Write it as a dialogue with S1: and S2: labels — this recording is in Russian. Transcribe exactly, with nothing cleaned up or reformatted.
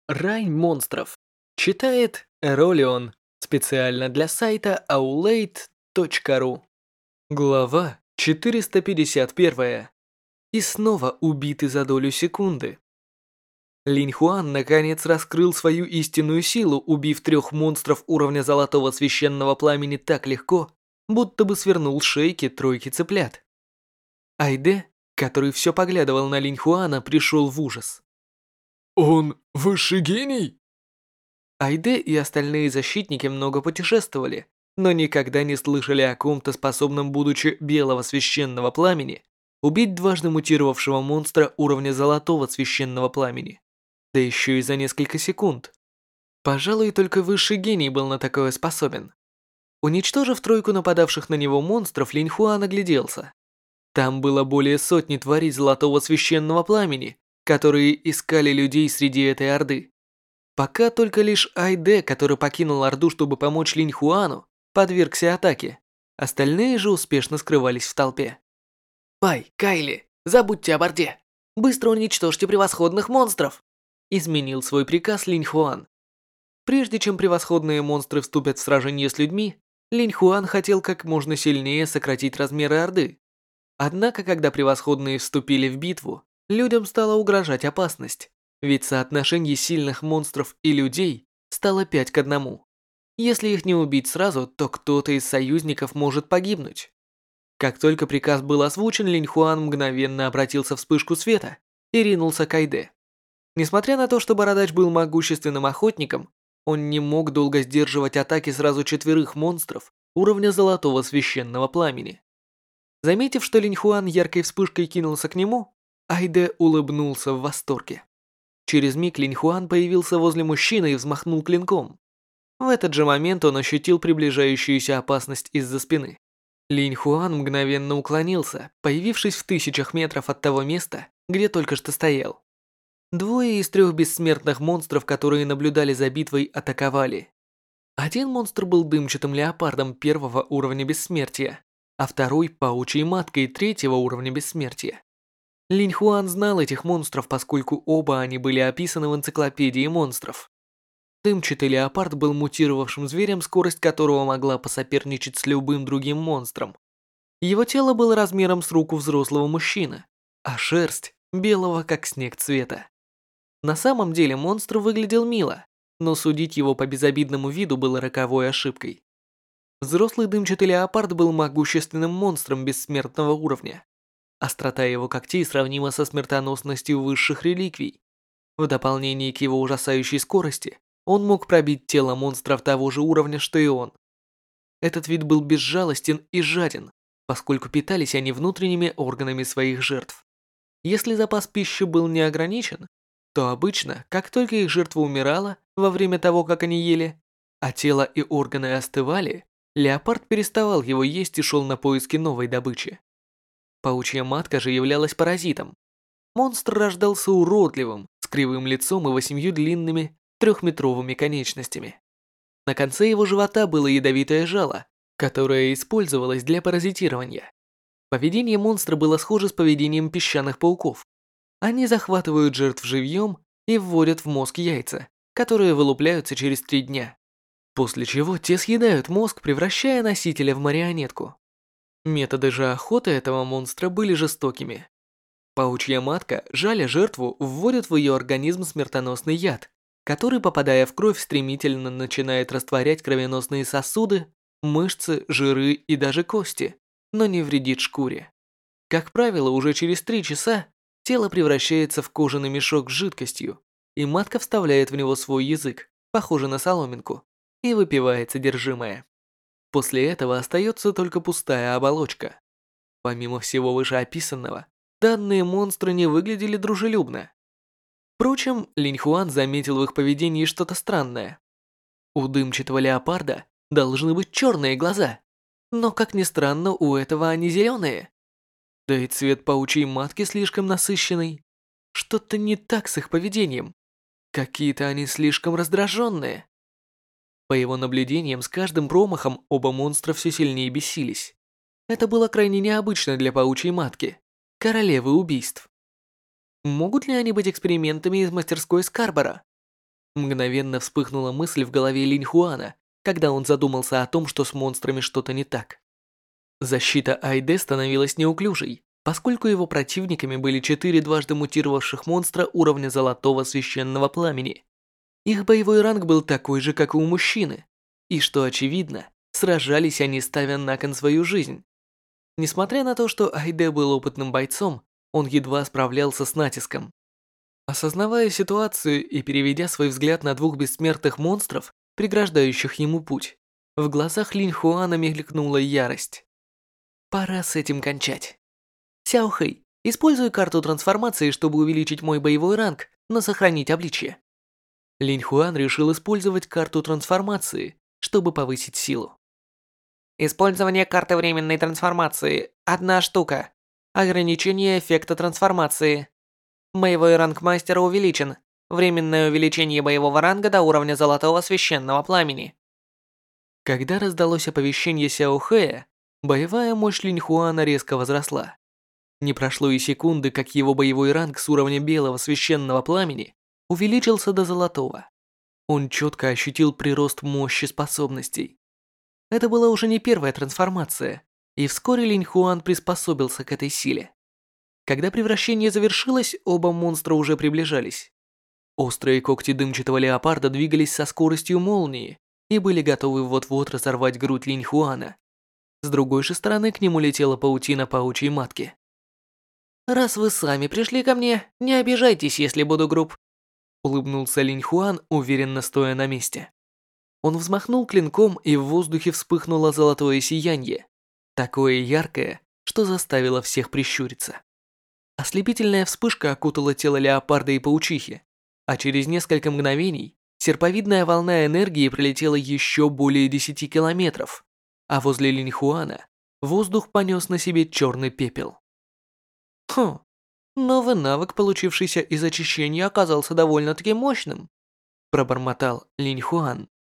S1: Рай монстров. Читает Эролион. Специально для сайта аулейт точка ру. Глава четыреста пятьдесят один. И снова убиты за долю секунды. Линь Хуан наконец раскрыл свою истинную силу, убив трех монстров уровня Золотого Священного Пламени так легко, будто бы свернул шейки тройки цыплят. Айде, который все поглядывал на Линь Хуана, пришел в ужас.
S2: «Он высший гений?»
S1: Айде и остальные защитники много путешествовали, но никогда не слышали о ком-то, способном, будучи белого священного пламени, убить дважды мутировавшего монстра уровня золотого священного пламени. Да еще и за несколько секунд. Пожалуй, только высший гений был на такое способен. Уничтожив тройку нападавших на него монстров, Линь Хуан огляделся. Там было более сотни тварей золотого священного пламени, которые искали людей среди этой орды. Пока только лишь Айде, который покинул Орду, чтобы помочь Линь Хуану, подвергся атаке. Остальные же успешно скрывались в толпе. «Пай, Кайли, забудьте об Орде! Быстро уничтожьте превосходных монстров!» Изменил свой приказ Линь Хуан. Прежде чем превосходные монстры вступят в сражение с людьми, Линь Хуан хотел как можно сильнее сократить размеры Орды. Однако, когда превосходные вступили в битву, людям стала угрожать опасность. Ведь соотношение сильных монстров и людей стало пять к одному. Если их не убить сразу, то кто-то из союзников может погибнуть. Как только приказ был озвучен, Линь Хуан мгновенно обратился в вспышку света и ринулся к Айде. Несмотря на то, что Бородач был могущественным охотником, он не мог долго сдерживать атаки сразу четверых монстров уровня Золотого Священного Пламени. Заметив, что Линь Хуан яркой вспышкой кинулся к нему, Айде улыбнулся в восторге. Через миг Линь Хуан появился возле мужчины и взмахнул клинком. В этот же момент он ощутил приближающуюся опасность из-за спины. Линь Хуан мгновенно уклонился, появившись в тысячах метров от того места, где только что стоял. Двое из трех бессмертных монстров, которые наблюдали за битвой, атаковали. Один монстр был дымчатым леопардом первого уровня бессмертия, а второй – паучьей маткой третьего уровня бессмертия. Линь Хуан знал этих монстров, поскольку оба они были описаны в энциклопедии монстров. Дымчатый леопард был мутировавшим зверем, скорость которого могла посоперничать с любым другим монстром. Его тело было размером с руку взрослого мужчины, а шерсть белого как снег цвета. На самом деле монстр выглядел мило, но судить его по безобидному виду было роковой ошибкой. Взрослый дымчатый леопард был могущественным монстром бессмертного уровня. Острота его когтей сравнима со смертоносностью высших реликвий. В дополнение к его ужасающей скорости, он мог пробить тело монстров того же уровня, что и он. Этот вид был безжалостен и жаден, поскольку питались они внутренними органами своих жертв. Если запас пищи был не ограничен, то обычно, как только их жертва умирала во время того, как они ели, а тело и органы остывали, леопард переставал его есть и шел на поиски новой добычи. Паучья матка же являлась паразитом. Монстр рождался уродливым, с кривым лицом и восемью длинными трехметровыми конечностями. На конце его живота было ядовитое жало, которое использовалось для паразитирования. Поведение монстра было схоже с поведением песчаных пауков. Они захватывают жертв живьем и вводят в мозг яйца, которые вылупляются через три дня. После чего те съедают мозг, превращая носителя в марионетку. Методы же охоты этого монстра были жестокими. Паучья матка, жаля жертву, вводит в ее организм смертоносный яд, который, попадая в кровь, стремительно начинает растворять кровеносные сосуды, мышцы, жиры и даже кости, но не вредит шкуре. Как правило, уже через три часа тело превращается в кожаный мешок с жидкостью, и матка вставляет в него свой язык, похожий на соломинку, и выпивает содержимое. После этого остается только пустая оболочка. Помимо всего вышеописанного, данные монстры не выглядели дружелюбно. Впрочем, Линь Хуан заметил в их поведении что-то странное. У дымчатого леопарда должны быть черные глаза, но, как ни странно, у этого они зеленые. Да и цвет паучьей матки слишком насыщенный. Что-то не так с их поведением. Какие-то они слишком раздраженные. По его наблюдениям, с каждым промахом оба монстра все сильнее бесились. Это было крайне необычно для паучьей матки, королевы убийств. Могут ли они быть экспериментами из мастерской Скарбора? Мгновенно вспыхнула мысль в голове Линь Хуана, когда он задумался о том, что с монстрами что-то не так. Защита Айде становилась неуклюжей, поскольку его противниками были четыре дважды мутировавших монстра уровня Золотого Священного Пламени. Их боевой ранг был такой же, как и у мужчины, и, что очевидно, сражались они, ставя на кон свою жизнь. Несмотря на то, что Айде был опытным бойцом, он едва справлялся с натиском. Осознавая ситуацию и переведя свой взгляд на двух бессмертных монстров, преграждающих ему путь, в глазах Линь Хуана мелькнула ярость. Пора с этим кончать. Сяохэй, используй карту трансформации, чтобы увеличить мой боевой ранг, но сохранить обличие. Линь Хуан решил использовать карту трансформации, чтобы повысить силу. Использование карты временной трансформации – одна штука. Ограничение эффекта трансформации. Боевой ранг мастера увеличен. Временное увеличение боевого ранга до уровня Золотого Священного Пламени. Когда раздалось оповещение Сяохэя, боевая мощь Линь Хуана резко возросла. Не прошло и секунды, как его боевой ранг с уровня Белого Священного Пламени увеличился до Золотого. Он четко ощутил прирост мощи способностей. Это была уже не первая трансформация, и вскоре Линь Хуан приспособился к этой силе. Когда превращение завершилось, оба монстра уже приближались. Острые когти дымчатого леопарда двигались со скоростью молнии и были готовы вот-вот разорвать грудь Линь Хуана. С другой же стороны к нему летела паутина паучьей матки. «Раз вы сами пришли ко мне, не обижайтесь, если буду груб», улыбнулся Линь Хуан, уверенно стоя на месте. Он взмахнул клинком, и в воздухе вспыхнуло золотое сияние, такое яркое, что заставило всех прищуриться. Ослепительная вспышка окутала тело леопарда и паучихи, а через несколько мгновений серповидная волна энергии пролетела еще более десяти километров, а возле Линь Хуана воздух понес на себе черный пепел. Хм, новый навык, получившийся из очищения, оказался довольно-таки мощным, пробормотал Линь Хуан.